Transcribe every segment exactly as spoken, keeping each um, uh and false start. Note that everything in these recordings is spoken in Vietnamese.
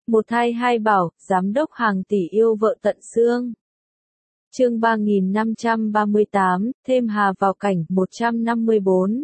Một thai hai bảo, giám đốc hàng tỷ yêu vợ tận xương. Chương ba nghìn năm trăm ba mươi tám, thêm Hà vào cảnh, một trăm năm mươi bốn.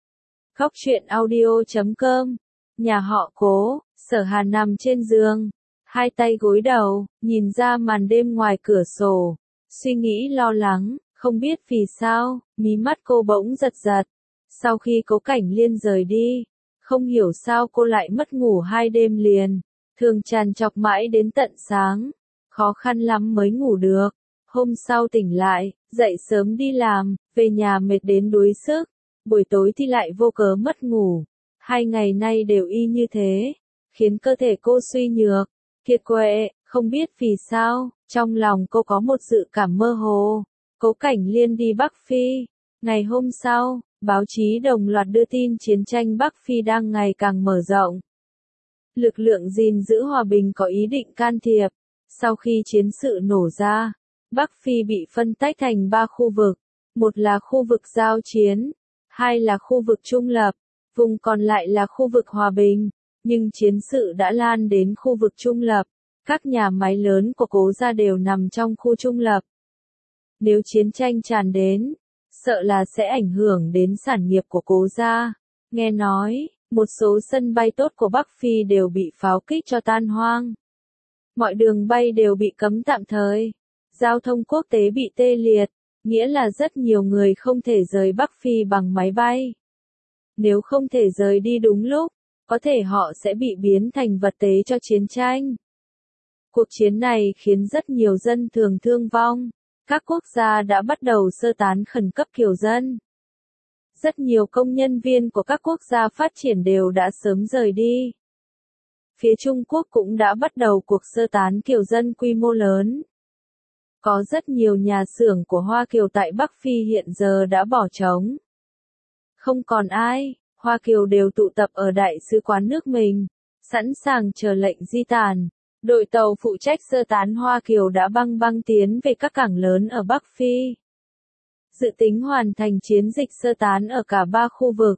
Khóc chuyện audio chấm com. Nhà họ Cố, Sở Hà nằm trên giường, hai tay gối đầu, nhìn ra màn đêm ngoài cửa sổ, suy nghĩ lo lắng, không biết vì sao, mí mắt cô bỗng giật giật. Sau khi Cố Cảnh Liên rời đi, không hiểu sao cô lại mất ngủ hai đêm liền, thường trằn trọc mãi đến tận sáng, khó khăn lắm mới ngủ được. Hôm sau tỉnh lại, dậy sớm đi làm, về nhà mệt đến đuối sức, buổi tối thì lại vô cớ mất ngủ. Hai ngày nay đều y như thế, khiến cơ thể cô suy nhược, kiệt quệ, không biết vì sao, trong lòng cô có một dự cảm mơ hồ. Cố Cảnh Liên đi Bắc Phi. Ngày hôm sau, báo chí đồng loạt đưa tin chiến tranh Bắc Phi đang ngày càng mở rộng. Lực lượng gìn giữ hòa bình có ý định can thiệp. Sau khi chiến sự nổ ra, Bắc Phi bị phân tách thành ba khu vực, một là khu vực giao chiến, hai là khu vực trung lập, vùng còn lại là khu vực hòa bình, nhưng chiến sự đã lan đến khu vực trung lập, các nhà máy lớn của Cố gia đều nằm trong khu trung lập. Nếu chiến tranh tràn đến, sợ là sẽ ảnh hưởng đến sản nghiệp của Cố gia. Nghe nói, một số sân bay tốt của Bắc Phi đều bị pháo kích cho tan hoang. Mọi đường bay đều bị cấm tạm thời. Giao thông quốc tế bị tê liệt, nghĩa là rất nhiều người không thể rời Bắc Phi bằng máy bay. Nếu không thể rời đi đúng lúc, có thể họ sẽ bị biến thành vật tế cho chiến tranh. Cuộc chiến này khiến rất nhiều dân thường thương vong. Các quốc gia đã bắt đầu sơ tán khẩn cấp kiều dân. Rất nhiều công nhân viên của các quốc gia phát triển đều đã sớm rời đi. Phía Trung Quốc cũng đã bắt đầu cuộc sơ tán kiều dân quy mô lớn. Có rất nhiều nhà xưởng của Hoa Kiều tại Bắc Phi hiện giờ đã bỏ trống. Không còn ai, Hoa Kiều đều tụ tập ở đại sứ quán nước mình, sẵn sàng chờ lệnh di tản. Đội tàu phụ trách sơ tán Hoa Kiều đã băng băng tiến về các cảng lớn ở Bắc Phi. Dự tính hoàn thành chiến dịch sơ tán ở cả ba khu vực.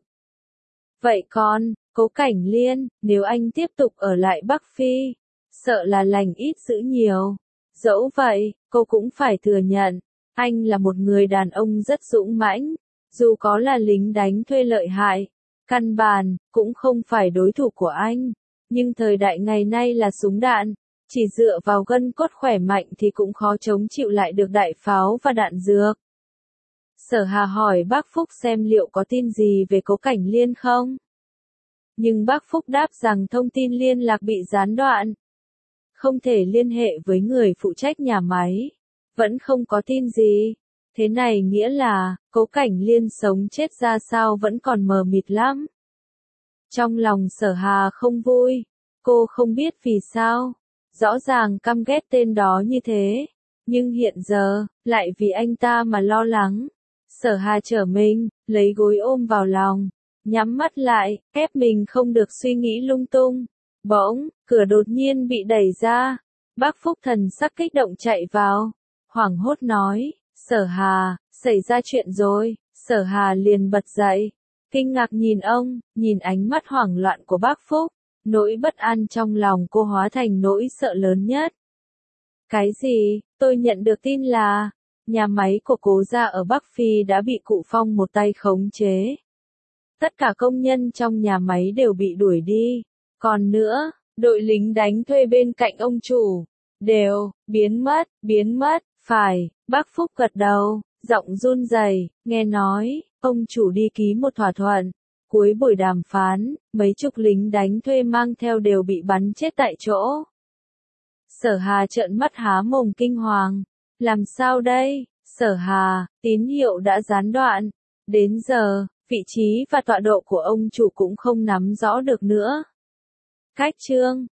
Vậy còn, Cố Cảnh Liên, nếu anh tiếp tục ở lại Bắc Phi, sợ là lành ít dữ nhiều. Dẫu vậy, cô cũng phải thừa nhận, anh là một người đàn ông rất dũng mãnh, dù có là lính đánh thuê lợi hại, căn bản, cũng không phải đối thủ của anh. Nhưng thời đại ngày nay là súng đạn, chỉ dựa vào gân cốt khỏe mạnh thì cũng khó chống chịu lại được đại pháo và đạn dược. Sở Hà hỏi bác Phúc xem liệu có tin gì về Cố Cảnh Liên không? Nhưng bác Phúc đáp rằng thông tin liên lạc bị gián đoạn. Không thể liên hệ với người phụ trách nhà máy. Vẫn không có tin gì. Thế này nghĩa là, Cố Cảnh Liên sống chết ra sao vẫn còn mờ mịt lắm. Trong lòng Sở Hà không vui. Cô không biết vì sao. Rõ ràng căm ghét tên đó như thế. Nhưng hiện giờ, lại vì anh ta mà lo lắng. Sở Hà trở mình, lấy gối ôm vào lòng. Nhắm mắt lại, ép mình không được suy nghĩ lung tung. Bỗng, cửa đột nhiên bị đẩy ra. Bác Phúc thần sắc kích động chạy vào. Hoảng hốt nói, Sở Hà, xảy ra chuyện rồi. Sở Hà liền bật dậy. Kinh ngạc nhìn ông, nhìn ánh mắt hoảng loạn của bác Phúc. Nỗi bất an trong lòng cô hóa thành nỗi sợ lớn nhất. Cái gì? Tôi nhận được tin là, nhà máy của Cố gia ở Bắc Phi đã bị Cụ Phong một tay khống chế. Tất cả công nhân trong nhà máy đều bị đuổi đi. Còn nữa, đội lính đánh thuê bên cạnh ông chủ, đều, biến mất, biến mất, phải, bác Phúc gật đầu, giọng run rẩy, nghe nói, ông chủ đi ký một thỏa thuận. Cuối buổi đàm phán, mấy chục lính đánh thuê mang theo đều bị bắn chết tại chỗ. Sở Hà trợn mắt há mồm kinh hoàng. Làm sao đây? Sở Hà, tín hiệu đã gián đoạn. Đến giờ, vị trí và tọa độ của ông chủ cũng không nắm rõ được nữa. Cách chương